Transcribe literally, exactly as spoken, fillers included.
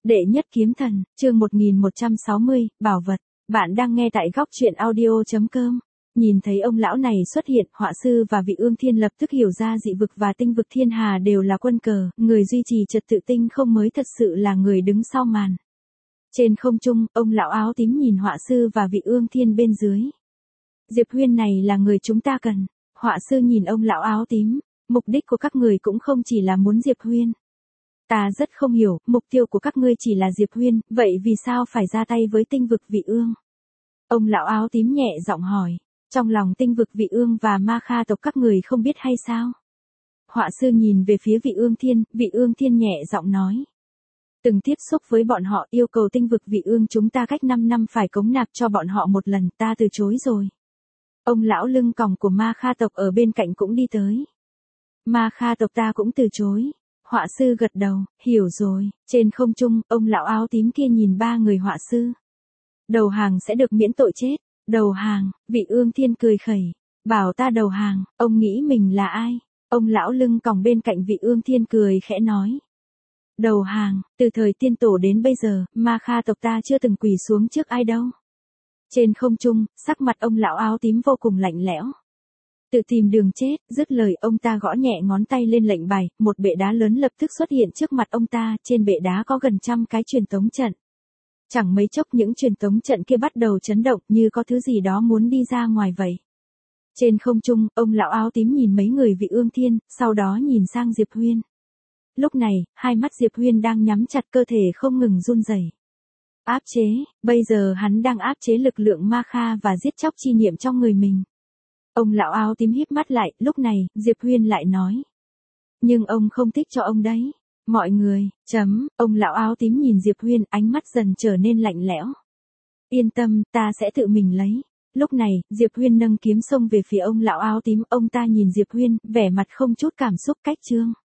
Đệ nhất kiếm thần, chương một nghìn một trăm sáu mươi, bảo vật. Bạn đang nghe tại góc truyện audio chấm com. Nhìn thấy ông lão này xuất hiện, họa sư và vị ương thiên lập tức hiểu ra dị vực và tinh vực thiên hà đều là quân cờ, người duy trì trật tự tinh không mới thật sự là người đứng sau màn. Trên không trung, ông lão áo tím nhìn họa sư và vị ương thiên bên dưới. Diệp Huyên này là người chúng ta cần. Họa sư nhìn ông lão áo tím, mục đích của các người cũng không chỉ là muốn Diệp Huyên. Ta rất không hiểu, mục tiêu của các ngươi chỉ là Diệp Huyên, vậy vì sao phải ra tay với tinh vực vị ương? Ông lão áo tím nhẹ giọng hỏi, trong lòng tinh vực vị ương và ma kha tộc các người không biết hay sao? Họa sư nhìn về phía vị ương thiên, vị ương thiên nhẹ giọng nói. Từng tiếp xúc với bọn họ yêu cầu tinh vực vị ương chúng ta cách năm năm phải cống nạp cho bọn họ một lần, ta từ chối rồi. Ông lão lưng còng của ma kha tộc ở bên cạnh cũng đi tới. Ma kha tộc ta cũng từ chối. Họa sư gật đầu, hiểu rồi. Trên không trung, ông lão áo tím kia nhìn ba người họa sư. Đầu hàng sẽ được miễn tội chết. Đầu hàng, vị ương thiên cười khẩy. Bảo ta đầu hàng, ông nghĩ mình là ai? Ông lão lưng còng bên cạnh vị ương thiên cười khẽ nói. Đầu hàng, từ thời tiên tổ đến bây giờ, ma kha tộc ta chưa từng quỳ xuống trước ai đâu. Trên không trung, sắc mặt ông lão áo tím vô cùng lạnh lẽo. Tự tìm đường chết, dứt lời ông ta gõ nhẹ ngón tay lên lệnh bài, một bệ đá lớn lập tức xuất hiện trước mặt ông ta, trên bệ đá có gần trăm cái truyền tống trận. Chẳng mấy chốc những truyền tống trận kia bắt đầu chấn động như có thứ gì đó muốn đi ra ngoài vậy. Trên không trung, ông lão áo tím nhìn mấy người vị ương thiên, sau đó nhìn sang Diệp Huyên. Lúc này, hai mắt Diệp Huyên đang nhắm chặt cơ thể không ngừng run rẩy. Áp chế, bây giờ hắn đang áp chế lực lượng ma kha và giết chóc chi niệm trong người mình. Ông lão áo tím híp mắt lại, lúc này, Diệp Huyên lại nói. Nhưng ông không thích cho ông đấy. Mọi người, chấm, ông lão áo tím nhìn Diệp Huyên, ánh mắt dần trở nên lạnh lẽo. Yên tâm, ta sẽ tự mình lấy. Lúc này, Diệp Huyên nâng kiếm xông về phía ông lão áo tím, ông ta nhìn Diệp Huyên, vẻ mặt không chút cảm xúc cách trương.